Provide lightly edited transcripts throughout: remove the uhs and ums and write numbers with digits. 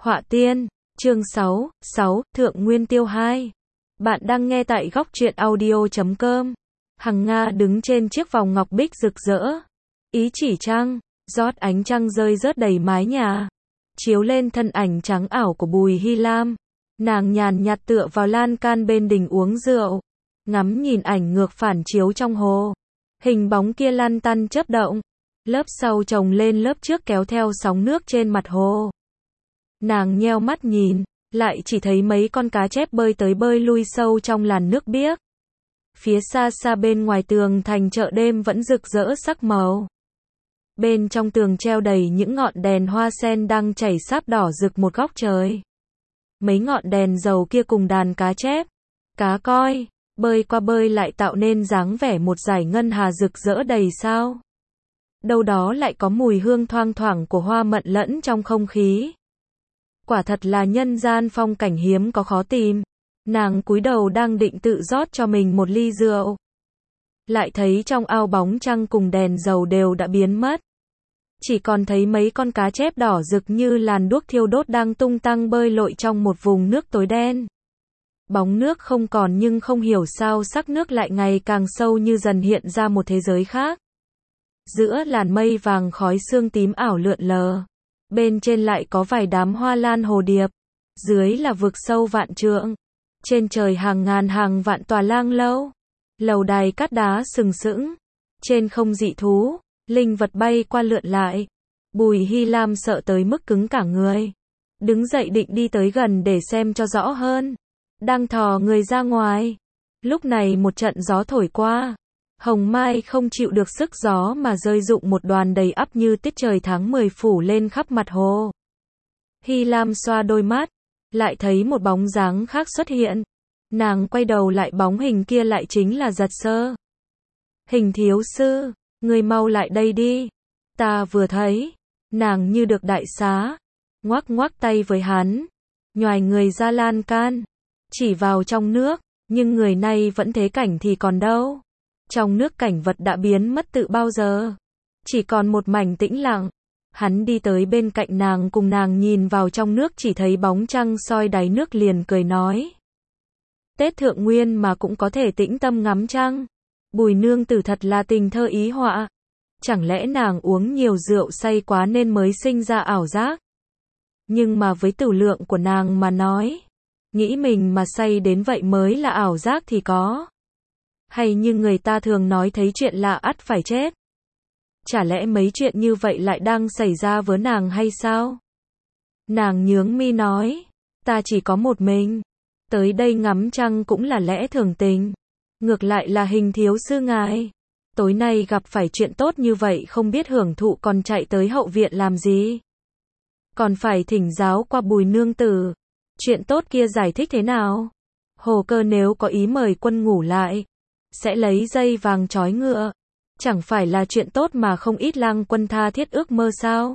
Họa tiên, chương 6, Thượng Nguyên Tiêu 2. Bạn đang nghe tại góc truyện audio.com. Hằng Nga đứng trên chiếc vòng ngọc bích rực rỡ. Ý chỉ trăng, rót ánh trăng rơi rớt đầy mái nhà. Chiếu lên thân ảnh trắng ảo của Bùi Hy Lam. Nàng nhàn nhạt tựa vào lan can bên đình uống rượu. Ngắm nhìn ảnh ngược phản chiếu trong hồ. Hình bóng kia lăn tăn chớp động. Lớp sau chồng lên lớp trước kéo theo sóng nước trên mặt hồ. Nàng nheo mắt nhìn, lại chỉ thấy mấy con cá chép bơi tới bơi lui sâu trong làn nước biếc. Phía xa xa bên ngoài tường thành chợ đêm vẫn rực rỡ sắc màu. Bên trong tường treo đầy những ngọn đèn hoa sen đang chảy sáp đỏ rực một góc trời. Mấy ngọn đèn dầu kia cùng đàn cá chép, cá koi, bơi qua bơi lại tạo nên dáng vẻ một dải ngân hà rực rỡ đầy sao. Đâu đó lại có mùi hương thoang thoảng của hoa mận lẫn trong không khí. Quả thật là nhân gian phong cảnh hiếm có khó tìm. Nàng cúi đầu đang định tự rót cho mình một ly rượu. Lại thấy trong ao bóng trăng cùng đèn dầu đều đã biến mất. Chỉ còn thấy mấy con cá chép đỏ rực như làn đuốc thiêu đốt đang tung tăng bơi lội trong một vùng nước tối đen. Bóng nước không còn nhưng không hiểu sao sắc nước lại ngày càng sâu như dần hiện ra một thế giới khác. Giữa làn mây vàng khói sương tím ảo lượn lờ. Bên trên lại có vài đám hoa lan hồ điệp. Dưới là vực sâu vạn trượng. Trên trời hàng ngàn hàng vạn tòa lang lâu. Lầu đài cát đá sừng sững. Trên không dị thú, linh vật bay qua lượn lại. Bùi Hy Lam sợ tới mức cứng cả người. Đứng dậy định đi tới gần để xem cho rõ hơn. Đang thò người ra ngoài. Lúc này một trận gió thổi qua. Hồng mai không chịu được sức gió mà rơi rụng một đoàn đầy ắp như tiết trời tháng 10 phủ lên khắp mặt hồ. Hy Lam xoa đôi mắt, lại thấy một bóng dáng khác xuất hiện. Nàng quay đầu lại, bóng hình kia lại chính là Giật Sơ. Hình thiếu sư, người mau lại đây đi. Ta vừa thấy, nàng như được đại xá. Ngoắc ngoắc tay với hắn, nhoài người ra lan can, chỉ vào trong nước, nhưng người này vẫn thế cảnh thì còn đâu. Trong nước cảnh vật đã biến mất từ bao giờ. Chỉ còn một mảnh tĩnh lặng. Hắn đi tới bên cạnh nàng cùng nàng nhìn vào trong nước, chỉ thấy bóng trăng soi đáy nước liền cười nói. Tết Thượng Nguyên mà cũng có thể tĩnh tâm ngắm trăng. Bùi nương tử thật là tình thơ ý họa. Chẳng lẽ nàng uống nhiều rượu say quá nên mới sinh ra ảo giác? Nhưng mà với tửu lượng của nàng mà nói, nghĩ mình mà say đến vậy mới là ảo giác thì có. Hay như người ta thường nói thấy chuyện lạ ắt phải chết. Chả lẽ mấy chuyện như vậy lại đang xảy ra với nàng hay sao? Nàng nhướng mi nói, ta chỉ có một mình. Tới đây ngắm trăng cũng là lẽ thường tình. Ngược lại là Hình thiếu sư ngài. Tối nay gặp phải chuyện tốt như vậy không biết hưởng thụ còn chạy tới hậu viện làm gì? Còn phải thỉnh giáo qua Bùi nương tử. Chuyện tốt kia giải thích thế nào? Hồ Cơ nếu có ý mời quân ngủ lại, sẽ lấy dây vàng trói ngựa. Chẳng phải là chuyện tốt mà không ít lang quân tha thiết ước mơ sao?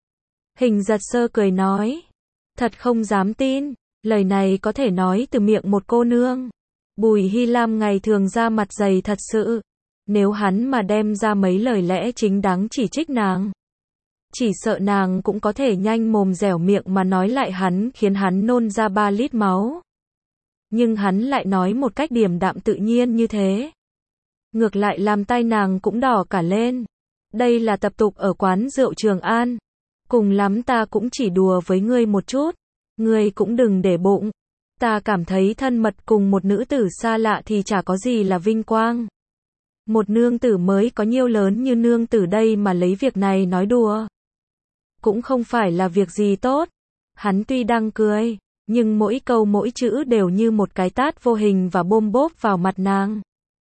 Hình Giật Sơ cười nói. Thật không dám tin. Lời này có thể nói từ miệng một cô nương. Bùi Hy Lam ngày thường ra mặt dày thật sự. Nếu hắn mà đem ra mấy lời lẽ chính đáng chỉ trích nàng, chỉ sợ nàng cũng có thể nhanh mồm dẻo miệng mà nói lại hắn, khiến hắn nôn ra 3 lít máu. Nhưng hắn lại nói một cách điềm đạm tự nhiên như thế. Ngược lại làm tai nàng cũng đỏ cả lên. Đây là tập tục ở quán rượu Trường An. Cùng lắm ta cũng chỉ đùa với ngươi một chút. Ngươi cũng đừng để bụng. Ta cảm thấy thân mật cùng một nữ tử xa lạ thì chả có gì là vinh quang. Một nương tử mới có nhiêu lớn như nương tử đây mà lấy việc này nói đùa. Cũng không phải là việc gì tốt. Hắn tuy đang cười, nhưng mỗi câu mỗi chữ đều như một cái tát vô hình và bôm bốp vào mặt nàng.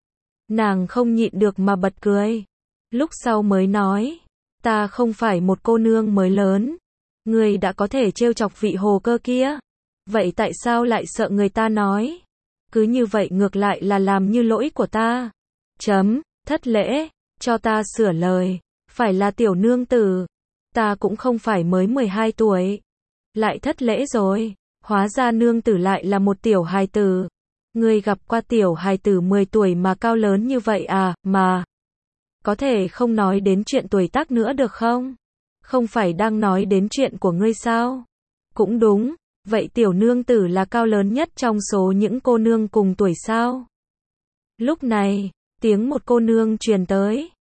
Nàng không nhịn được mà bật cười. Lúc sau mới nói, ta không phải một cô nương mới lớn. Ngươi đã có thể trêu chọc vị Hồ Cơ kia. Vậy tại sao lại sợ người ta nói? Cứ như vậy ngược lại là làm như lỗi của ta. Thất lễ, cho ta sửa lời. Phải là tiểu nương tử. Ta cũng không phải mới 12 tuổi. Lại thất lễ rồi. Hóa ra nương tử lại là một tiểu hài tử. Ngươi gặp qua tiểu hài tử 10 tuổi mà cao lớn như vậy à, mà. Có thể không nói đến chuyện tuổi tác nữa được không? Không phải đang nói đến chuyện của ngươi sao? Cũng đúng, vậy tiểu nương tử là cao lớn nhất trong số những cô nương cùng tuổi sao? Lúc này, tiếng một cô nương truyền tới.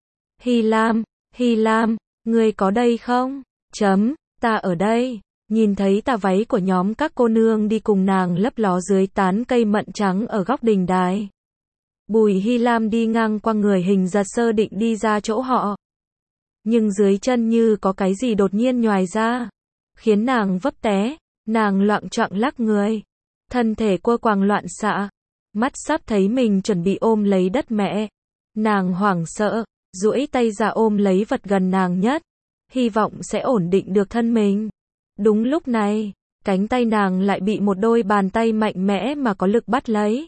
Hy Lam, ngươi có đây không? Ta ở đây. Nhìn thấy tà váy của nhóm các cô nương đi cùng nàng lấp ló dưới tán cây mận trắng ở góc đình đài. Bùi Hy Lam đi ngang qua người Hình Giật Sơ định đi ra chỗ họ. Nhưng dưới chân như có cái gì đột nhiên nhoài ra, khiến nàng vấp té, nàng loạng choạng lắc người, thân thể quơ quàng loạn xạ, mắt sắp thấy mình chuẩn bị ôm lấy đất mẹ. Nàng hoảng sợ, duỗi tay ra ôm lấy vật gần nàng nhất, hy vọng sẽ ổn định được thân mình. Đúng lúc này, cánh tay nàng lại bị một đôi bàn tay mạnh mẽ mà có lực bắt lấy.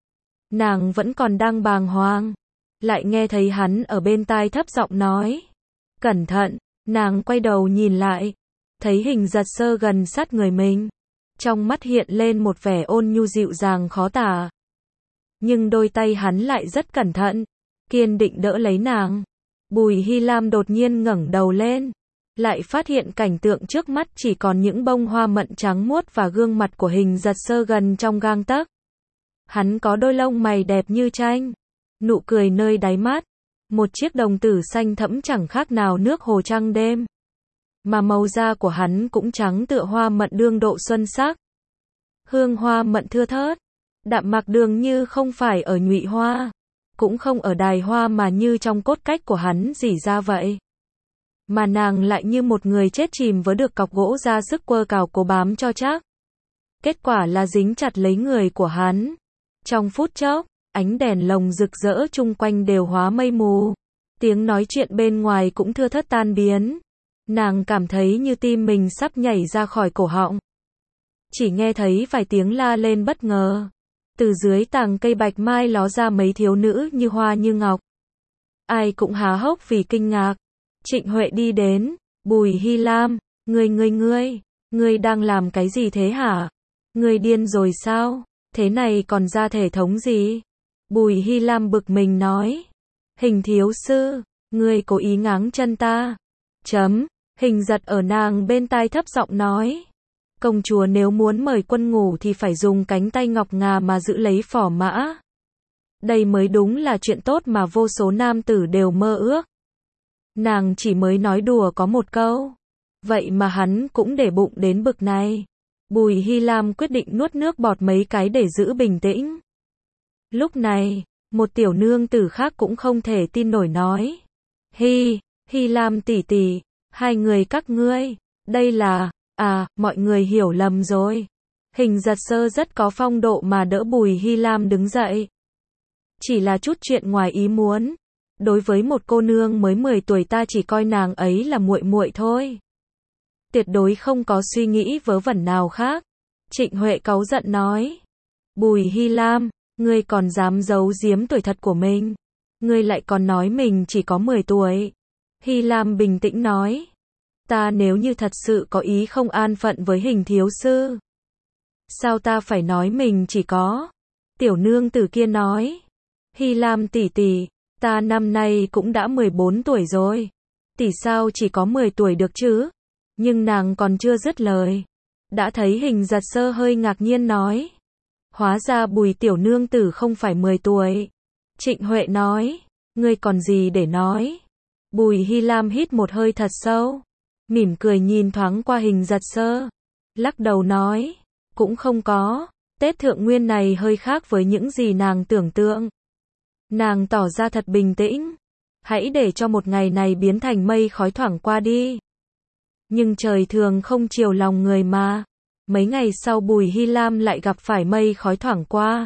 Nàng vẫn còn đang bàng hoàng, lại nghe thấy hắn ở bên tai thấp giọng nói. Cẩn thận, nàng quay đầu nhìn lại, thấy Hình Giật Sơ gần sát người mình. Trong mắt hiện lên một vẻ ôn nhu dịu dàng khó tả. Nhưng đôi tay hắn lại rất cẩn thận, kiên định đỡ lấy nàng. Bùi Hy Lam đột nhiên ngẩng đầu lên, lại phát hiện cảnh tượng trước mắt chỉ còn những bông hoa mận trắng muốt và gương mặt của Hình Giật Sơ gần trong gang tấc. Hắn có đôi lông mày đẹp như tranh, nụ cười nơi đáy mắt, một chiếc đồng tử xanh thẫm chẳng khác nào nước hồ trăng đêm. Mà màu da của hắn cũng trắng tựa hoa mận đương độ xuân sắc. Hương hoa mận thưa thớt, đạm mạc dường như không phải ở nhụy hoa, cũng không ở đài hoa mà như trong cốt cách của hắn rỉ ra vậy. Mà nàng lại như một người chết chìm với được cọc gỗ ra sức quơ cào cố bám cho chắc. Kết quả là dính chặt lấy người của hắn. Trong phút chốc, ánh đèn lồng rực rỡ chung quanh đều hóa mây mù. Tiếng nói chuyện bên ngoài cũng thưa thớt tan biến. Nàng cảm thấy như tim mình sắp nhảy ra khỏi cổ họng. Chỉ nghe thấy vài tiếng la lên bất ngờ. Từ dưới tàng cây bạch mai ló ra mấy thiếu nữ như hoa như ngọc. Ai cũng há hốc vì kinh ngạc. Trịnh Huệ đi đến. Bùi Hy Lam, ngươi đang làm cái gì thế hả? Ngươi điên rồi sao? Thế này còn ra thể thống gì? Bùi Hy Lam bực mình nói. Hình thiếu sư, ngươi cố ý ngáng chân ta. Hình Giật ở nàng bên tai thấp giọng nói. Công chúa nếu muốn mời quân ngủ thì phải dùng cánh tay ngọc ngà mà giữ lấy phò mã. Đây mới đúng là chuyện tốt mà vô số nam tử đều mơ ước. Nàng chỉ mới nói đùa có một câu. Vậy mà hắn cũng để bụng đến bực này. Bùi Hy Lam quyết định nuốt nước bọt mấy cái để giữ bình tĩnh. Lúc này, một tiểu nương tử khác cũng không thể tin nổi nói. Hy Lam tỷ tỷ, hai người các ngươi, đây là, mọi người hiểu lầm rồi. Hình Giật Sơ rất có phong độ mà đỡ Bùi Hy Lam đứng dậy. Chỉ là chút chuyện ngoài ý muốn. Đối với một cô nương mới 10 tuổi ta chỉ coi nàng ấy là muội muội thôi. Tuyệt đối không có suy nghĩ vớ vẩn nào khác. Trịnh Huệ cáu giận nói. Bùi Hy Lam, ngươi còn dám giấu giếm tuổi thật của mình. Ngươi lại còn nói mình chỉ có 10 tuổi. Hy Lam bình tĩnh nói. Ta nếu như thật sự có ý không an phận với Hình thiếu sư. Sao ta phải nói mình chỉ có? Tiểu nương tử kia nói. Hy Lam tỷ tỷ, ta năm nay cũng đã 14 tuổi rồi. Tỷ sao chỉ có 10 tuổi được chứ? Nhưng nàng còn chưa dứt lời. Đã thấy Hình Giật Sơ hơi ngạc nhiên nói. Hóa ra Bùi tiểu nương tử không phải 10 tuổi. Trịnh Huệ nói. Ngươi còn gì để nói? Bùi Hy Lam hít một hơi thật sâu. Mỉm cười nhìn thoáng qua Hình Giật Sơ. Lắc đầu nói. Cũng không có. Tết Thượng Nguyên này hơi khác với những gì nàng tưởng tượng. Nàng tỏ ra thật bình tĩnh. Hãy để cho một ngày này biến thành mây khói thoảng qua đi. Nhưng trời thường không chiều lòng người mà. Mấy ngày sau Bùi Hy Lam lại gặp phải mây khói thoảng qua.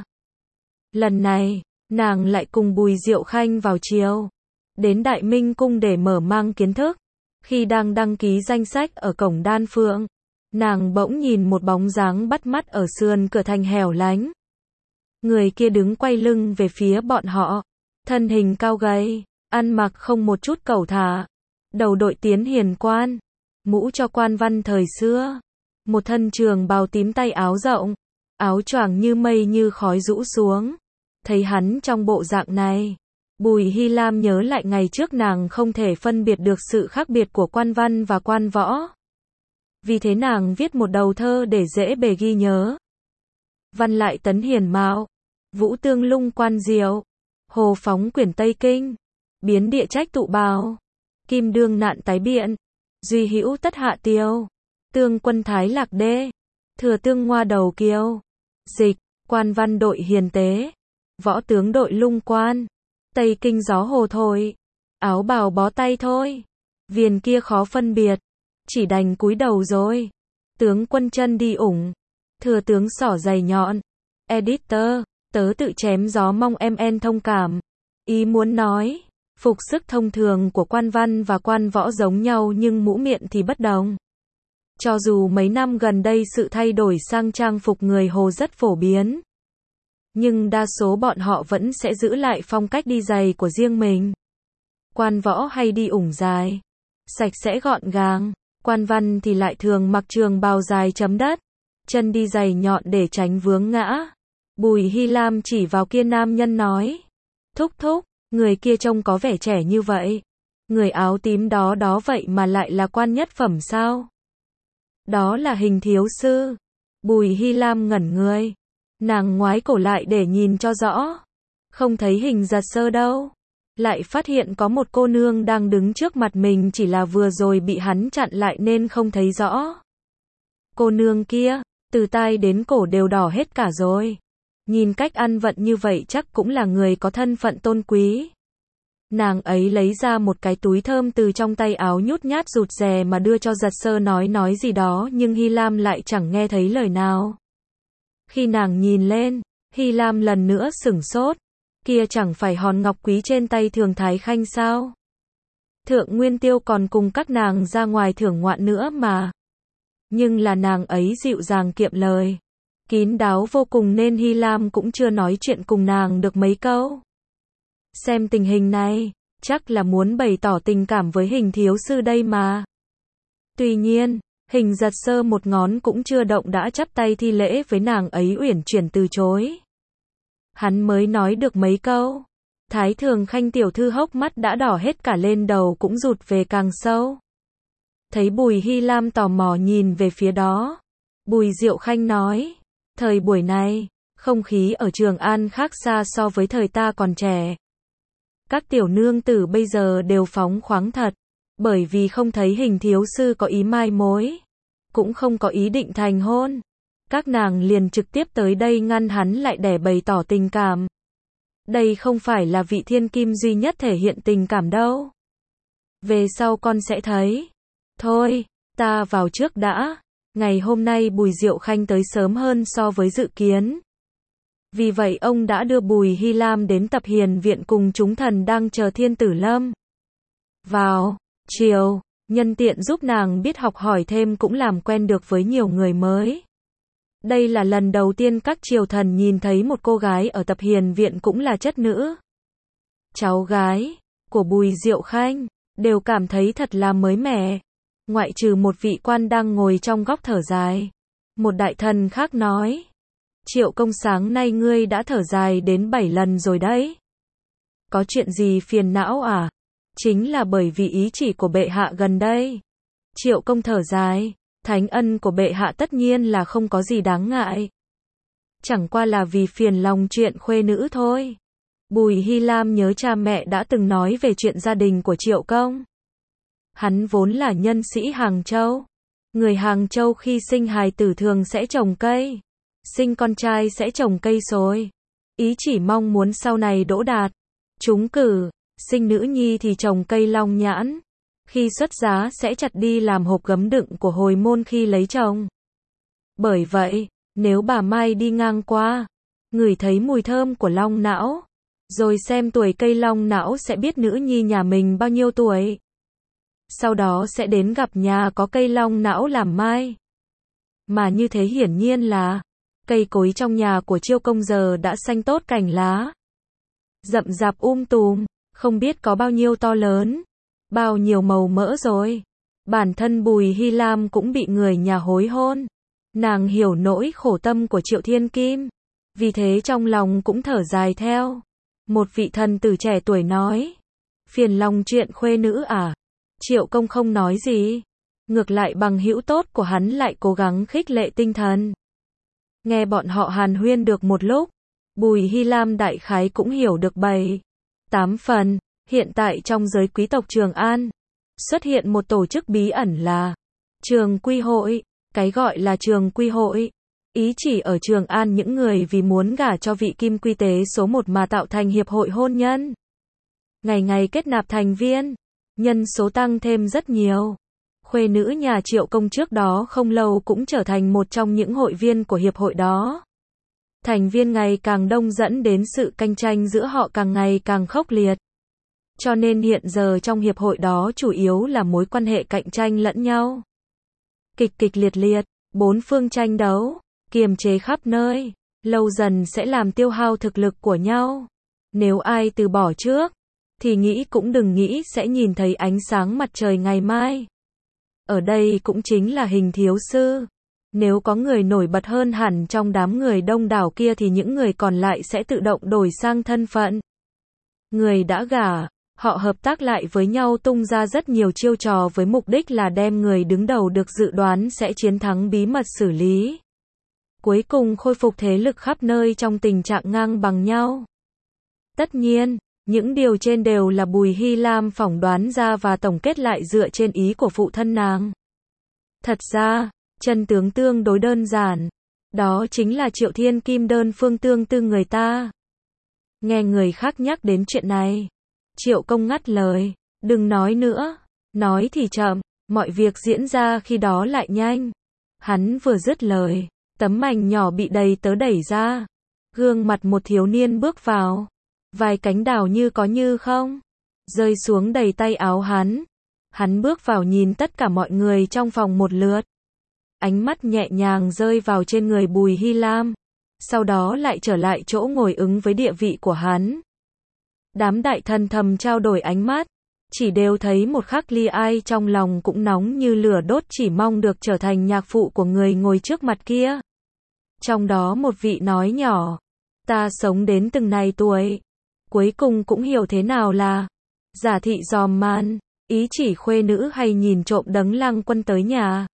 Lần này, nàng lại cùng Bùi Diệu Khanh vào chiều. Đến Đại Minh Cung để mở mang kiến thức. Khi đang đăng ký danh sách ở cổng Đan Phượng, nàng bỗng nhìn một bóng dáng bắt mắt ở sườn cửa thành hẻo lánh. Người kia đứng quay lưng về phía bọn họ. Thân hình cao gầy, ăn mặc không một chút cẩu thả. Đầu đội tiến hiền quan. Mũ cho quan văn thời xưa. Một thân trường bào tím tay áo rộng. Áo choàng như mây như khói rũ xuống. Thấy hắn trong bộ dạng này. Bùi Hy Lam nhớ lại ngày trước nàng không thể phân biệt được sự khác biệt của quan văn và quan võ. vì thế nàng viết một đầu thơ để dễ bề ghi nhớ. Văn lại tấn hiền mạo, vũ tương lung quan diệu, hồ phóng quyển Tây Kinh, biến địa trách tụ bào, kim đương nạn tái biện, duy hữu tất hạ tiêu, tương quân thái lạc đê, thừa tương ngoa đầu kiêu, dịch, quan văn đội hiền tế, võ tướng đội lung quan, Tây Kinh gió hồ thổi, áo bào bó tay thôi, viền kia khó phân biệt, chỉ đành cúi đầu rồi, tướng quân chân đi ủng, thừa tướng xỏ giày nhọn, editor, tớ tự chém gió mong em thông cảm, ý muốn nói, phục sức thông thường của quan văn và quan võ giống nhau nhưng mũ miệng thì bất đồng. Cho dù mấy năm gần đây sự thay đổi sang trang phục người Hồ rất phổ biến, nhưng đa số bọn họ vẫn sẽ giữ lại phong cách đi giày của riêng mình. Quan võ hay đi ủng dài, sạch sẽ gọn gàng, quan văn thì lại thường mặc trường bào dài chấm đất, chân đi giày nhọn để tránh vướng ngã. Bùi Hy Lam chỉ vào kia nam nhân nói, thúc thúc, người kia trông có vẻ trẻ như vậy, người áo tím đó đó vậy mà lại là quan nhất phẩm sao? Đó là Hình thiếu sư. Bùi Hy Lam ngẩn người, nàng ngoái cổ lại để nhìn cho rõ, không thấy Hình Giật Sơ đâu, lại phát hiện có một cô nương đang đứng trước mặt mình, chỉ là vừa rồi bị hắn chặn lại nên không thấy rõ. Cô nương kia, từ tai đến cổ đều đỏ hết cả rồi, nhìn cách ăn vận như vậy chắc cũng là người có thân phận tôn quý. Nàng ấy lấy ra một cái túi thơm từ trong tay áo, nhút nhát rụt rè mà đưa cho Giật Sơ, nói gì đó nhưng Hy Lam lại chẳng nghe thấy lời nào. Khi nàng nhìn lên, Hy Lam lần nữa sửng sốt, kia chẳng phải hòn ngọc quý trên tay Thường Thái Khanh sao? Thượng Nguyên Tiêu còn cùng các nàng ra ngoài thưởng ngoạn nữa mà. Nhưng là nàng ấy dịu dàng kiệm lời, kín đáo vô cùng nên Hy Lam cũng chưa nói chuyện cùng nàng được mấy câu. Xem tình hình này, chắc là muốn bày tỏ tình cảm với Hình thiếu sư đây mà. Tuy nhiên, Hình Giật Sơ một ngón cũng chưa động đã chắp tay thi lễ với nàng ấy, uyển chuyển từ chối. Hắn mới nói được mấy câu, Thái Thường Khanh tiểu thư hốc mắt đã đỏ hết cả lên, đầu cũng rụt về càng sâu. Thấy Bùi Hy Lam tò mò nhìn về phía đó, Bùi Diệu Khanh nói, thời buổi này, không khí ở Trường An khác xa so với thời ta còn trẻ. Các tiểu nương tử bây giờ đều phóng khoáng thật, bởi vì không thấy Hình thiếu sư có ý mai mối, cũng không có ý định thành hôn, các nàng liền trực tiếp tới đây ngăn hắn lại để bày tỏ tình cảm. Đây không phải là vị thiên kim duy nhất thể hiện tình cảm đâu. Về sau con sẽ thấy. Thôi, ta vào trước đã. Ngày hôm nay Bùi Diệu Khanh tới sớm hơn so với dự kiến. Vì vậy ông đã đưa Bùi Hy Lam đến Tập Hiền viện cùng chúng thần đang chờ Thiên Tử Lâm. Vào chiều, nhân tiện giúp nàng biết học hỏi thêm, cũng làm quen được với nhiều người mới. Đây là lần đầu tiên các triều thần nhìn thấy một cô gái ở Tập Hiền viện cũng là chất nữ. Cháu gái của Bùi Diệu Khanh đều cảm thấy thật là mới mẻ. Ngoại trừ một vị quan đang ngồi trong góc thở dài, một đại thần khác nói, Triệu công sáng nay ngươi đã thở dài đến 7 lần rồi đấy. Có chuyện gì phiền não à? Chính là bởi vì ý chỉ của bệ hạ gần đây. Triệu công thở dài, thánh ân của bệ hạ tất nhiên là không có gì đáng ngại. Chẳng qua là vì phiền lòng chuyện khuê nữ thôi. Bùi Hy Lam nhớ cha mẹ đã từng nói về chuyện gia đình của Triệu công. Hắn vốn là nhân sĩ Hàng Châu. Người Hàng Châu khi sinh hài tử thường sẽ trồng cây. Sinh con trai sẽ trồng cây sồi. Ý chỉ mong muốn sau này đỗ đạt, trúng cử. Sinh nữ nhi thì trồng cây long nhãn. Khi xuất giá sẽ chặt đi làm hộp gấm đựng của hồi môn khi lấy chồng. Bởi vậy, nếu bà Mai đi ngang qua, ngửi thấy mùi thơm của long não, rồi xem tuổi cây long não sẽ biết nữ nhi nhà mình bao nhiêu tuổi. Sau đó sẽ đến gặp nhà có cây long não làm mai. Mà như thế hiển nhiên là cây cối trong nhà của Chiêu công giờ đã xanh tốt cành lá, rậm rạp tùm, không biết có bao nhiêu to lớn, bao nhiêu màu mỡ rồi. Bản thân Bùi Hy Lam cũng bị người nhà hối hôn. Nàng hiểu nỗi khổ tâm của Triệu Thiên Kim, vì thế trong lòng cũng thở dài theo. Một vị thần tử trẻ tuổi nói, phiền lòng chuyện khuê nữ à? Triệu công không nói gì, Ngược lại bằng hữu tốt của hắn lại cố gắng khích lệ tinh thần. Nghe bọn họ hàn huyên được một lúc, Bùi Hy Lam đại khái cũng hiểu được 7-8 phần. Hiện tại trong giới quý tộc Trường An, xuất hiện một tổ chức bí ẩn là Trường Quy Hội. Cái gọi là Trường Quy Hội, ý chỉ ở Trường An những người vì muốn gả cho vị kim quy tế số 1 mà tạo thành hiệp hội hôn nhân. Ngày ngày kết nạp thành viên, nhân số tăng thêm rất nhiều. Khuê nữ nhà Triệu Công trước đó không lâu cũng trở thành một trong những hội viên của hiệp hội đó. Thành viên ngày càng đông dẫn đến sự cạnh tranh giữa họ càng ngày càng khốc liệt. Cho nên hiện giờ trong hiệp hội đó chủ yếu là mối quan hệ cạnh tranh lẫn nhau. Kịch liệt, bốn phương tranh đấu, kiềm chế khắp nơi, lâu dần sẽ làm tiêu hao thực lực của nhau. Nếu ai từ bỏ trước, thì nghĩ cũng đừng nghĩ sẽ nhìn thấy ánh sáng mặt trời ngày mai. Ở đây cũng chính là Hình thiếu sư. Nếu có người nổi bật hơn hẳn trong đám người đông đảo kia thì những người còn lại sẽ tự động đổi sang thân phận. Người đã gả, họ hợp tác lại với nhau tung ra rất nhiều chiêu trò với mục đích là đem người đứng đầu được dự đoán sẽ chiến thắng bí mật xử lý. Cuối cùng khôi phục thế lực khắp nơi trong tình trạng ngang bằng nhau. Tất nhiên, những điều trên đều là Bùi Hy Lam phỏng đoán ra và tổng kết lại dựa trên ý của phụ thân nàng. Thật ra, chân tướng tương đối đơn giản. Đó chính là Triệu Thiên Kim đơn phương tương tư người ta. Nghe người khác nhắc đến chuyện này, Triệu Công ngắt lời, đừng nói nữa, nói thì chậm, mọi việc diễn ra khi đó lại nhanh. Hắn vừa dứt lời, tấm mảnh nhỏ bị đầy tớ đẩy ra, gương mặt một thiếu niên bước vào, vài cánh đào như có như không, rơi xuống đầy tay áo hắn. Hắn bước vào nhìn tất cả mọi người trong phòng một lượt. Ánh mắt nhẹ nhàng rơi vào trên người Bùi Hy Lam, sau đó lại trở lại chỗ ngồi ứng với địa vị của hắn. Đám đại thần thầm trao đổi ánh mắt, chỉ đều thấy một khắc ly ai trong lòng cũng nóng như lửa đốt chỉ mong được trở thành nhạc phụ của người ngồi trước mặt kia. Trong đó một vị nói nhỏ, ta sống đến từng này tuổi, cuối cùng cũng hiểu thế nào là giả thị dòm man, ý chỉ khuê nữ hay nhìn trộm Đấng Lăng Quân tới nhà.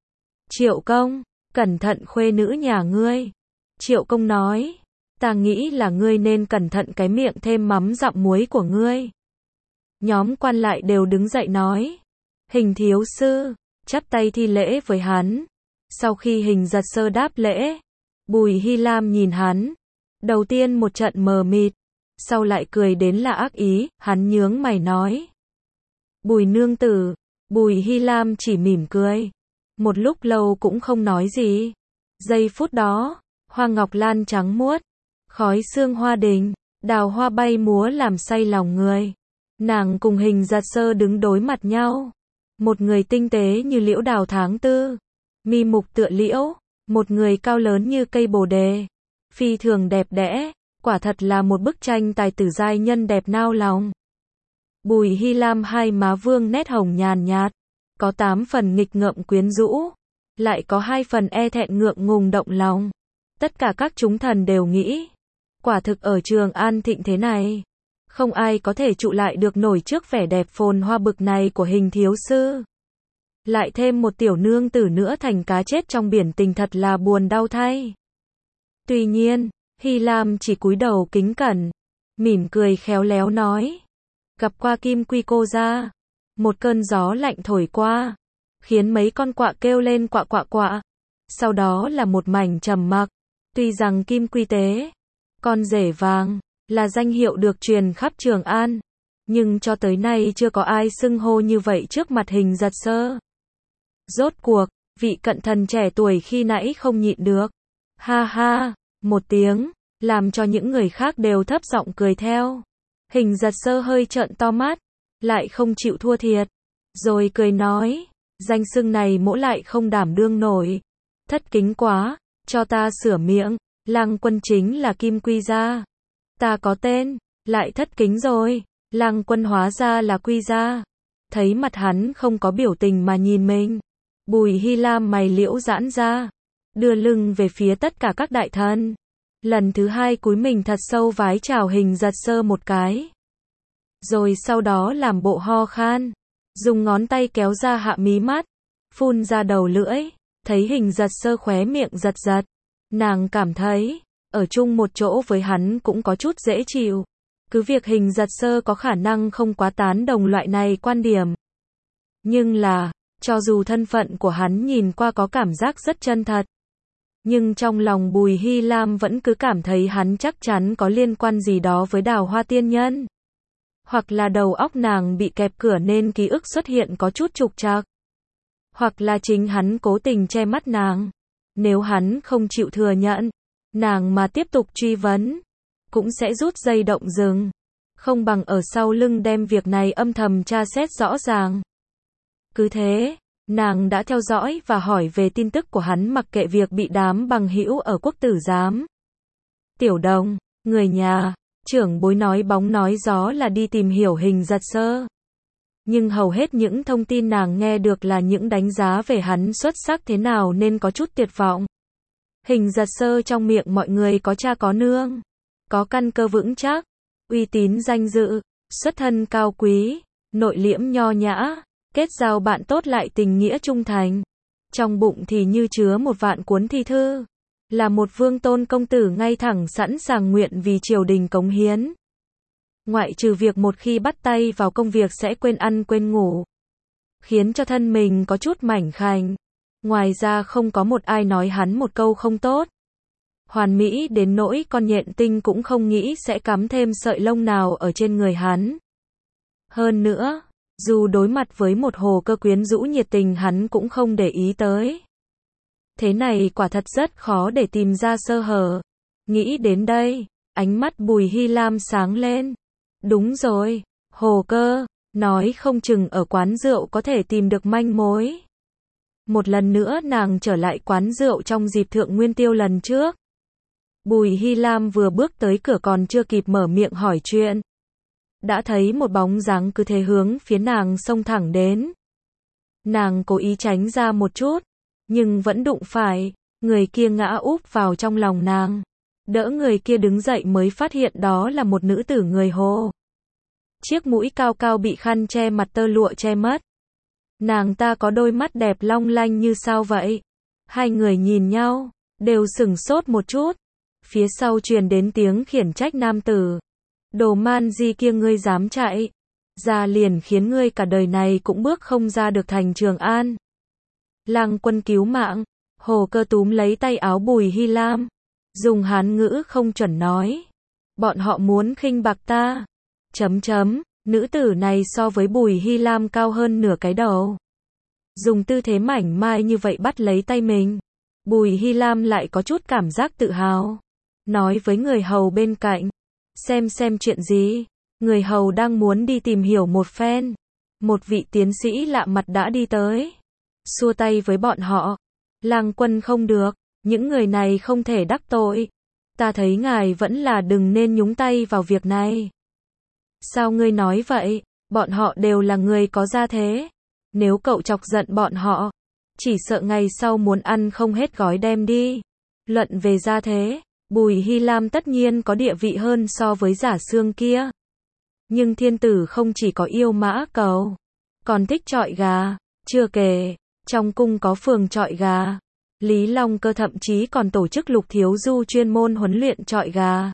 Triệu Công, cẩn thận khuê nữ nhà ngươi. Triệu Công nói, ta nghĩ là ngươi nên cẩn thận cái miệng thêm mắm dặm muối của ngươi. Nhóm quan lại đều đứng dậy nói, Hình thiếu sư, chắp tay thi lễ với hắn. Sau khi Hình Giật Sơ đáp lễ, Bùi Hy Lam nhìn hắn, đầu tiên một trận mờ mịt, sau lại cười đến là ác ý, hắn nhướng mày nói, Bùi nương tử. Bùi Hy Lam chỉ mỉm cười, một lúc lâu cũng không nói gì. Giây phút đó, hoa ngọc lan trắng muốt, khói sương hoa đình, đào hoa bay múa làm say lòng người. Nàng cùng Hình Giật Sơ đứng đối mặt nhau. Một người tinh tế như liễu đào tháng tư, mi mục tựa liễu, một người cao lớn như cây bồ đề, phi thường đẹp đẽ, quả thật là một bức tranh tài tử giai nhân đẹp nao lòng. Bùi Hy Lam hai má vương nét hồng nhàn nhạt, có 8 phần nghịch ngợm quyến rũ, lại có 2 phần e thẹn ngượng ngùng động lòng. Tất cả các chúng thần đều nghĩ, quả thực ở Trường An thịnh thế này, không ai có thể trụ lại được nổi trước vẻ đẹp phồn hoa bực này của Hình thiếu sư. Lại thêm một tiểu nương tử nữa thành cá chết trong biển tình thật là buồn đau thay. Tuy nhiên, Hy Lam chỉ cúi đầu kính cẩn, mỉm cười khéo léo nói, gặp qua Kim Quy cô gia. Một cơn gió lạnh thổi qua, khiến mấy con quạ kêu lên quạ quạ quạ. Sau đó là một mảnh trầm mặc. Tuy rằng Kim Quy tế, con rể vàng, là danh hiệu được truyền khắp Trường An, nhưng cho tới nay chưa có ai xưng hô như vậy trước mặt Hình Giật Sơ. Rốt cuộc, vị cận thần trẻ tuổi khi nãy không nhịn được. Ha ha, một tiếng, làm cho những người khác đều thấp giọng cười theo. Hình Giật Sơ hơi trợn to mắt, lại không chịu thua thiệt, rồi cười nói, danh xưng này mỗ lại không đảm đương nổi. Thất kính quá, cho ta sửa miệng, Lăng Quân chính là Kim Quy gia. Ta có tên, lại thất kính rồi, Lăng Quân hóa ra là Quy gia. Thấy mặt hắn không có biểu tình mà nhìn mình, Bùi Hy Lam mày liễu giãn ra, đưa lưng về phía tất cả các đại thần. Lần thứ hai cúi mình thật sâu vái chào Hình Giật Sơ một cái. Rồi sau đó làm bộ ho khan, dùng ngón tay kéo ra hạ mí mắt, phun ra đầu lưỡi, thấy Hình Giật Sơ khóe miệng giật giật. Nàng cảm thấy, ở chung một chỗ với hắn cũng có chút dễ chịu. Cứ việc Hình Giật Sơ có khả năng không quá tán đồng loại này quan điểm. Nhưng là, cho dù thân phận của hắn nhìn qua có cảm giác rất chân thật. Nhưng trong lòng Bùi Hy Lam vẫn cứ cảm thấy hắn chắc chắn có liên quan gì đó với Đào Hoa Tiên Nhân. Hoặc là đầu óc nàng bị kẹp cửa nên ký ức xuất hiện có chút trục trặc. Hoặc là chính hắn cố tình che mắt nàng. Nếu hắn không chịu thừa nhận, nàng mà tiếp tục truy vấn, cũng sẽ rút dây động rừng. Không bằng ở sau lưng đem việc này âm thầm tra xét rõ ràng. Cứ thế, nàng đã theo dõi và hỏi về tin tức của hắn mặc kệ việc bị đám bằng hữu ở Quốc Tử Giám. Tiểu Đồng, người nhà, trưởng bối nói bóng nói gió là đi tìm hiểu Hình Giật Sơ. Nhưng hầu hết những thông tin nàng nghe được là những đánh giá về hắn xuất sắc thế nào nên có chút tuyệt vọng. Hình Giật Sơ trong miệng mọi người có cha có nương, có căn cơ vững chắc, uy tín danh dự, xuất thân cao quý, nội liễm nho nhã, kết giao bạn tốt lại tình nghĩa trung thành. Trong bụng thì như chứa một vạn cuốn thi thư, là một vương tôn công tử ngay thẳng sẵn sàng nguyện vì triều đình cống hiến. Ngoại trừ việc một khi bắt tay vào công việc sẽ quên ăn quên ngủ, khiến cho thân mình có chút mảnh khảnh. Ngoài ra không có một ai nói hắn một câu không tốt. Hoàn mỹ đến nỗi con nhện tinh cũng không nghĩ sẽ cắm thêm sợi lông nào ở trên người hắn. Hơn nữa, dù đối mặt với một Hồ Cơ quyến rũ nhiệt tình hắn cũng không để ý tới. Thế này quả thật rất khó để tìm ra sơ hở. Nghĩ đến đây, ánh mắt Bùi Hy Lam sáng lên. Đúng rồi, Hồ Cơ, nói không chừng ở quán rượu có thể tìm được manh mối. Một lần nữa nàng trở lại quán rượu trong dịp Thượng Nguyên Tiêu lần trước. Bùi Hy Lam vừa bước tới cửa còn chưa kịp mở miệng hỏi chuyện, đã thấy một bóng dáng cứ thế hướng phía nàng xông thẳng đến. Nàng cố ý tránh ra một chút, nhưng vẫn đụng phải, người kia ngã úp vào trong lòng nàng. Đỡ người kia đứng dậy mới phát hiện đó là một nữ tử người Hồ. Chiếc mũi cao cao bị khăn che mặt tơ lụa che mất. Nàng ta có đôi mắt đẹp long lanh như sao vậy. Hai người nhìn nhau, đều sửng sốt một chút. Phía sau truyền đến tiếng khiển trách nam tử. Đồ man di kia ngươi dám chạy, ra liền khiến ngươi cả đời này cũng bước không ra được thành Trường An. Lang Quân cứu mạng. Hồ Cơ túm lấy tay áo Bùi Hy Lam, dùng Hán ngữ không chuẩn nói. Bọn họ muốn khinh bạc ta. Nữ tử này so với Bùi Hy Lam cao hơn nửa cái đầu. Dùng tư thế mảnh mai như vậy bắt lấy tay mình. Bùi Hy Lam lại có chút cảm giác tự hào. Nói với người hầu bên cạnh. Xem chuyện gì. Người hầu đang muốn đi tìm hiểu một phen. Một vị tiến sĩ lạ mặt đã đi tới. Xua tay với bọn họ. Lang Quân không được. Những người này không thể đắc tội. Ta thấy ngài vẫn là đừng nên nhúng tay vào việc này. Sao ngươi nói vậy? Bọn họ đều là người có gia thế. Nếu cậu chọc giận bọn họ, chỉ sợ ngày sau muốn ăn không hết gói đem đi. Luận về gia thế, Bùi Hy Lam tất nhiên có địa vị hơn so với Giả Xương kia. Nhưng thiên tử không chỉ có yêu mã cầu, còn thích chọi gà. Chưa kể, trong cung có phường chọi gà. Lý Long Cơ thậm chí còn tổ chức Lục Thiếu Du chuyên môn huấn luyện chọi gà.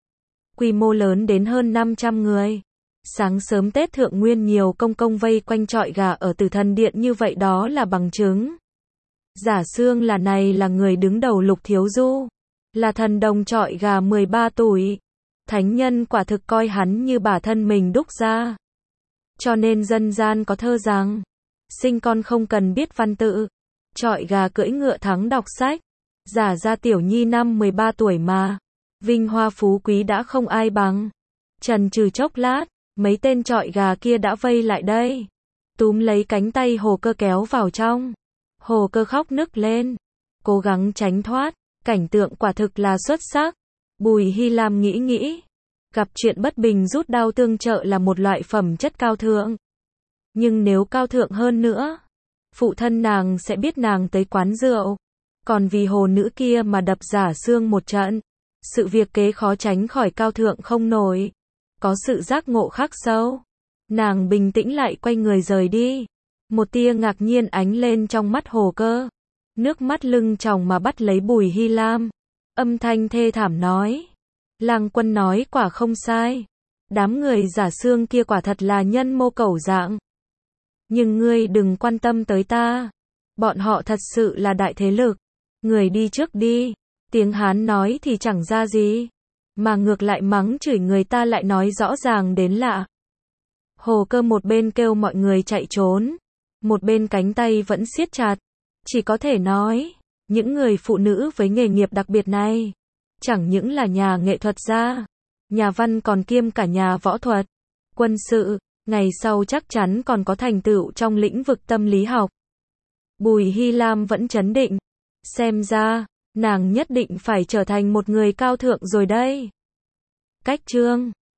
Quy mô lớn đến hơn 500 người. Sáng sớm Tết Thượng Nguyên nhiều công công vây quanh chọi gà ở Tử Thần Điện như vậy đó là bằng chứng. Giả Xương là người đứng đầu Lục Thiếu Du. Là thần đồng chọi gà 13 tuổi. Thánh nhân quả thực coi hắn như bà thân mình đúc ra. Cho nên dân gian có thơ rằng, sinh con không cần biết văn tự, chọi gà cưỡi ngựa thắng đọc sách. Giả ra tiểu nhi năm 13 tuổi mà, vinh hoa phú quý đã không ai bằng. Chần chừ chốc lát, mấy tên chọi gà kia đã vây lại đây, túm lấy cánh tay Hồ Cơ kéo vào trong. Hồ Cơ khóc nức lên, cố gắng tránh thoát, cảnh tượng quả thực là xuất sắc. Bùi Hy Lam nghĩ, gặp chuyện bất bình rút đao tương trợ là một loại phẩm chất cao thượng. Nhưng nếu cao thượng hơn nữa, phụ thân nàng sẽ biết nàng tới quán rượu, còn vì hồ nữ kia mà đập Giả Xương một trận. Sự việc kế khó tránh khỏi cao thượng không nổi. Có sự giác ngộ khắc sâu. Nàng bình tĩnh lại quay người rời đi. Một tia ngạc nhiên ánh lên trong mắt Hồ Cơ. Nước mắt lưng tròng mà bắt lấy Bùi Hy Lam. Âm thanh thê thảm nói. Lang Quân nói quả không sai. Đám người giả xương kia quả thật là nhân mô cẩu dạng. Nhưng ngươi đừng quan tâm tới ta. Bọn họ thật sự là đại thế lực. Người đi trước đi. Tiếng Hán nói thì chẳng ra gì. Mà ngược lại mắng chửi người ta lại nói rõ ràng đến lạ. Hồ Cơ một bên kêu mọi người chạy trốn. Một bên cánh tay vẫn siết chặt. Chỉ có thể nói. Những người phụ nữ với nghề nghiệp đặc biệt này. Chẳng những là nhà nghệ thuật gia. Nhà văn còn kiêm cả nhà võ thuật. Quân sự. Ngày sau chắc chắn còn có thành tựu trong lĩnh vực tâm lý học. Bùi Hy Lam vẫn trấn định. Xem ra, nàng nhất định phải trở thành một người cao thượng rồi đây. Cách chương